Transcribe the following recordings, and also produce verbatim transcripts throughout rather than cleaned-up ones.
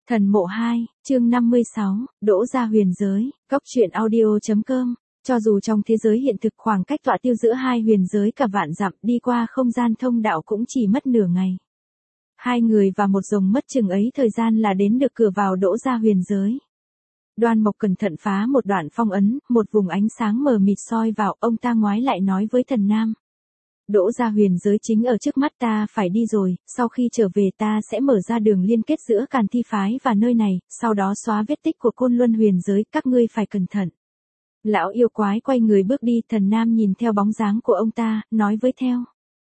Thần mộ hai, chương năm mươi sáu, Đỗ Gia huyền giới, Cốc truyện audio.com. Cho dù trong thế giới hiện thực khoảng cách tọa tiêu giữa hai huyền giới cả vạn dặm, đi qua không gian thông đạo cũng chỉ mất nửa ngày. Hai người và một rồng mất chừng ấy thời gian là đến được cửa vào Đỗ Gia huyền giới. Đoan Mộc cẩn thận phá một đoạn phong ấn, một vùng ánh sáng mờ mịt soi vào, ông ta ngoái lại nói với Thần Nam. Đỗ Gia huyền giới chính ở trước mắt ta, phải đi rồi, sau khi trở về ta sẽ mở ra đường liên kết giữa Càn Thi phái và nơi này, sau đó xóa vết tích của Côn Luân huyền giới, các ngươi phải cẩn thận. Lão yêu quái quay người bước đi, Thần Nam nhìn theo bóng dáng của ông ta, nói với theo.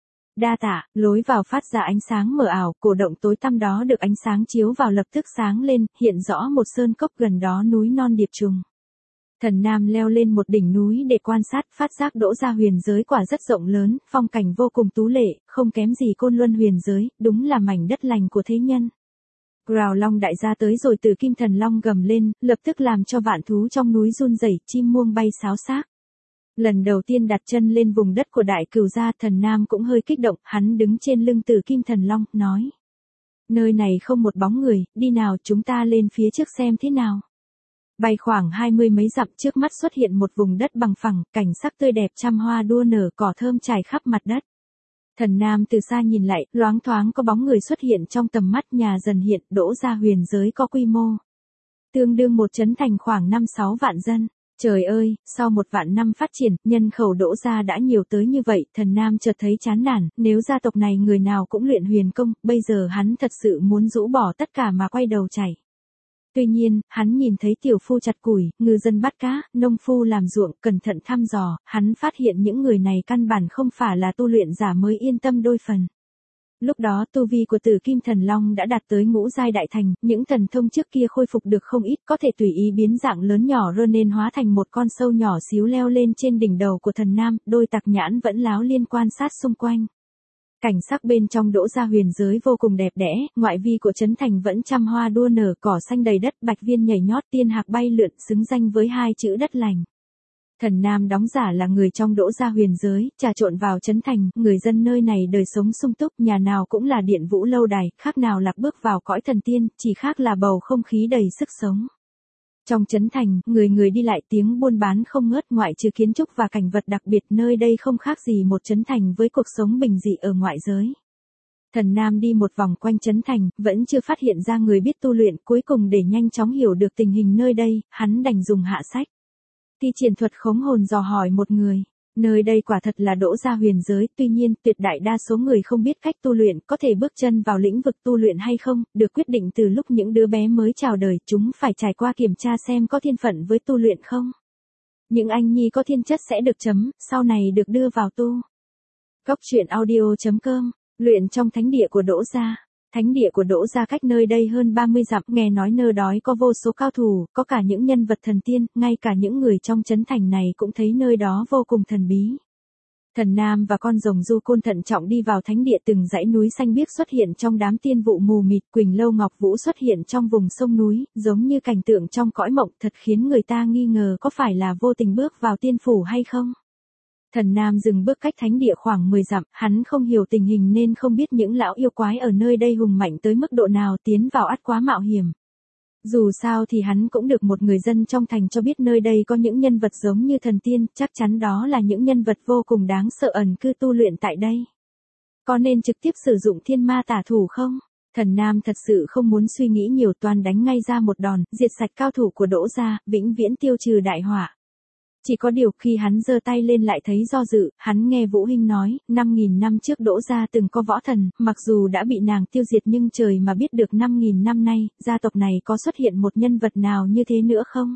Đa tạ, lối vào phát ra ánh sáng mờ ảo, cổ động tối tăm đó được ánh sáng chiếu vào lập tức sáng lên, hiện rõ một sơn cốc gần đó núi non điệp trùng. Thần Nam leo lên một đỉnh núi để quan sát, phát giác Đỗ Gia huyền giới quả rất rộng lớn, phong cảnh vô cùng tú lệ, không kém gì Côn Luân huyền giới, đúng là mảnh đất lành của thế nhân. Grào Long đại gia tới rồi, Từ Kim Thần Long gầm lên, lập tức làm cho vạn thú trong núi run rẩy, chim muông bay xáo xác. Lần đầu tiên đặt chân lên vùng đất của Đại Cửu gia, Thần Nam cũng hơi kích động, hắn đứng trên lưng Từ Kim Thần Long, nói. Nơi này không một bóng người, đi nào chúng ta lên phía trước xem thế nào. Bay khoảng hai mươi mấy dặm, trước mắt xuất hiện một vùng đất bằng phẳng, cảnh sắc tươi đẹp, trăm hoa đua nở, cỏ thơm trải khắp mặt đất. Thần Nam từ xa nhìn lại, loáng thoáng có bóng người xuất hiện trong tầm mắt, nhà dần hiện, Đỗ Gia huyền giới có quy mô tương đương một trấn thành khoảng năm sáu vạn dân. Trời ơi, sau một vạn năm phát triển, nhân khẩu Đỗ Gia đã nhiều tới như vậy, Thần Nam chợt thấy chán nản, nếu gia tộc này người nào cũng luyện huyền công, bây giờ hắn thật sự muốn rũ bỏ tất cả mà quay đầu chạy. Tuy nhiên, hắn nhìn thấy tiểu phu chặt củi, ngư dân bắt cá, nông phu làm ruộng, cẩn thận thăm dò, hắn phát hiện những người này căn bản không phải là tu luyện giả mới yên tâm đôi phần. Lúc đó tu vi của Tử Kim Thần Long đã đạt tới ngũ giai đại thành, những thần thông trước kia khôi phục được không ít, có thể tùy ý biến dạng lớn nhỏ rơ nên hóa thành một con sâu nhỏ xíu leo lên trên đỉnh đầu của Thần Nam, đôi tặc nhãn vẫn láo liên quan sát xung quanh. Cảnh sắc bên trong Đỗ Gia huyền giới vô cùng đẹp đẽ, ngoại vi của trấn thành vẫn trăm hoa đua nở, cỏ xanh đầy đất, bạch viên nhảy nhót, tiên hạc bay lượn, xứng danh với hai chữ đất lành. Thần Nam đóng giả là người trong Đỗ Gia huyền giới, trà trộn vào trấn thành, người dân nơi này đời sống sung túc, nhà nào cũng là điện vũ lâu đài, khác nào lạc bước vào cõi thần tiên, chỉ khác là bầu không khí đầy sức sống. Trong trấn thành, người người đi lại, tiếng buôn bán không ngớt, ngoại trừ kiến trúc và cảnh vật đặc biệt, nơi đây không khác gì một trấn thành với cuộc sống bình dị ở ngoại giới. Thần Nam đi một vòng quanh trấn thành, vẫn chưa phát hiện ra người biết tu luyện, cuối cùng để nhanh chóng hiểu được tình hình nơi đây, hắn đành dùng hạ sách. Ti triển thuật khống hồn dò hỏi một người. Nơi đây quả thật là Đỗ Gia huyền giới, tuy nhiên tuyệt đại đa số người không biết cách tu luyện, có thể bước chân vào lĩnh vực tu luyện hay không, được quyết định từ lúc những đứa bé mới chào đời, chúng phải trải qua kiểm tra xem có thiên phận với tu luyện không. Những anh nhi có thiên chất sẽ được chấm, sau này được đưa vào tu. Cốc truyện audio.com, luyện trong thánh địa của Đỗ Gia. Thánh địa của Đỗ Gia cách nơi đây hơn ba mươi dặm, nghe nói nơi đó có vô số cao thủ, có cả những nhân vật thần tiên, ngay cả những người trong trấn thành này cũng thấy nơi đó vô cùng thần bí. Thần Nam và con rồng Du Côn thận trọng đi vào thánh địa, từng dãy núi xanh biếc xuất hiện trong đám tiên vụ mù mịt, Quỳnh Lâu Ngọc Vũ xuất hiện trong vùng sông núi, giống như cảnh tượng trong cõi mộng, thật khiến người ta nghi ngờ có phải là vô tình bước vào tiên phủ hay không. Thần Nam dừng bước cách thánh địa khoảng mười dặm, hắn không hiểu tình hình nên không biết những lão yêu quái ở nơi đây hùng mạnh tới mức độ nào, tiến vào ắt quá mạo hiểm. Dù sao thì hắn cũng được một người dân trong thành cho biết nơi đây có những nhân vật giống như thần tiên, chắc chắn đó là những nhân vật vô cùng đáng sợ ẩn cư tu luyện tại đây. Có nên trực tiếp sử dụng thiên ma tả thủ không? Thần Nam thật sự không muốn suy nghĩ nhiều, toàn đánh ngay ra một đòn, diệt sạch cao thủ của Đỗ Gia, vĩnh viễn tiêu trừ đại họa. Chỉ có điều khi hắn giơ tay lên lại thấy do dự, hắn nghe Vũ Hinh nói, năm nghìn năm trước Đỗ Gia từng có võ thần, mặc dù đã bị nàng tiêu diệt nhưng trời mà biết được năm nghìn năm nay, gia tộc này có xuất hiện một nhân vật nào như thế nữa không?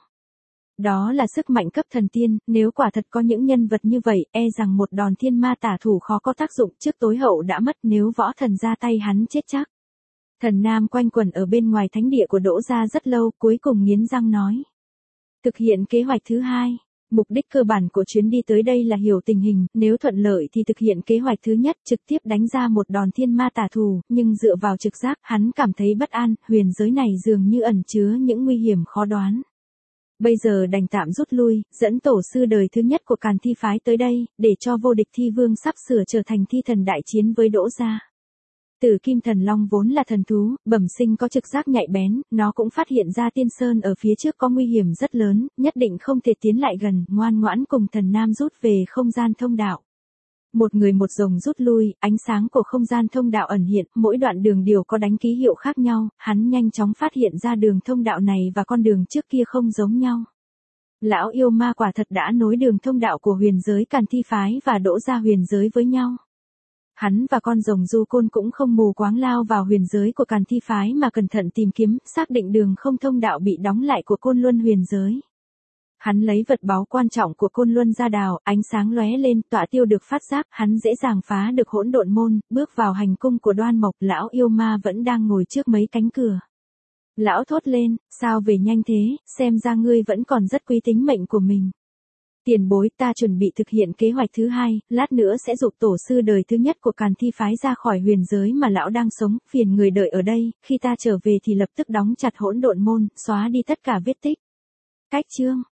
Đó là sức mạnh cấp thần tiên, nếu quả thật có những nhân vật như vậy, e rằng một đòn thiên ma tả thủ khó có tác dụng, trước tối hậu đã mất, nếu võ thần ra tay hắn chết chắc. Thần Nam quanh quẩn ở bên ngoài thánh địa của Đỗ Gia rất lâu, cuối cùng nghiến răng nói. Thực hiện kế hoạch thứ hai. Mục đích cơ bản của chuyến đi tới đây là hiểu tình hình, nếu thuận lợi thì thực hiện kế hoạch thứ nhất, trực tiếp đánh ra một đòn thiên ma tả thủ, nhưng dựa vào trực giác, hắn cảm thấy bất an, huyền giới này dường như ẩn chứa những nguy hiểm khó đoán. Bây giờ đành tạm rút lui, dẫn tổ sư đời thứ nhất của Càn Thi phái tới đây, để cho vô địch thi vương sắp sửa trở thành thi thần đại chiến với Đỗ Gia. Tử Kim Thần Long vốn là thần thú, bẩm sinh có trực giác nhạy bén, nó cũng phát hiện ra Tiên Sơn ở phía trước có nguy hiểm rất lớn, nhất định không thể tiến lại gần, ngoan ngoãn cùng Thần Nam rút về không gian thông đạo. Một người một rồng rút lui, ánh sáng của không gian thông đạo ẩn hiện, mỗi đoạn đường đều có đánh ký hiệu khác nhau, hắn nhanh chóng phát hiện ra đường thông đạo này và con đường trước kia không giống nhau. Lão yêu ma quả thật đã nối đường thông đạo của huyền giới Càn Thi Phái và Đỗ Gia huyền giới với nhau. Hắn và con rồng du côn cũng không mù quáng lao vào huyền giới của Càn Thi Phái mà cẩn thận tìm kiếm, xác định đường không thông đạo bị đóng lại của Côn Luân huyền giới. Hắn lấy vật báu quan trọng của Côn Luân ra đào, ánh sáng lóe lên, tọa tiêu được phát giác, hắn dễ dàng phá được hỗn độn môn, bước vào hành cung của Đoan Mộc, lão yêu ma vẫn đang ngồi trước mấy cánh cửa. Lão thốt lên, sao về nhanh thế, xem ra ngươi vẫn còn rất quý tính mệnh của mình. Tiền bối, ta chuẩn bị thực hiện kế hoạch thứ hai, lát nữa sẽ giục tổ sư đời thứ nhất của Càn Thi Phái ra khỏi huyền giới mà lão đang sống, phiền người đợi ở đây, khi ta trở về thì lập tức đóng chặt hỗn độn môn, xóa đi tất cả vết tích. Cách chương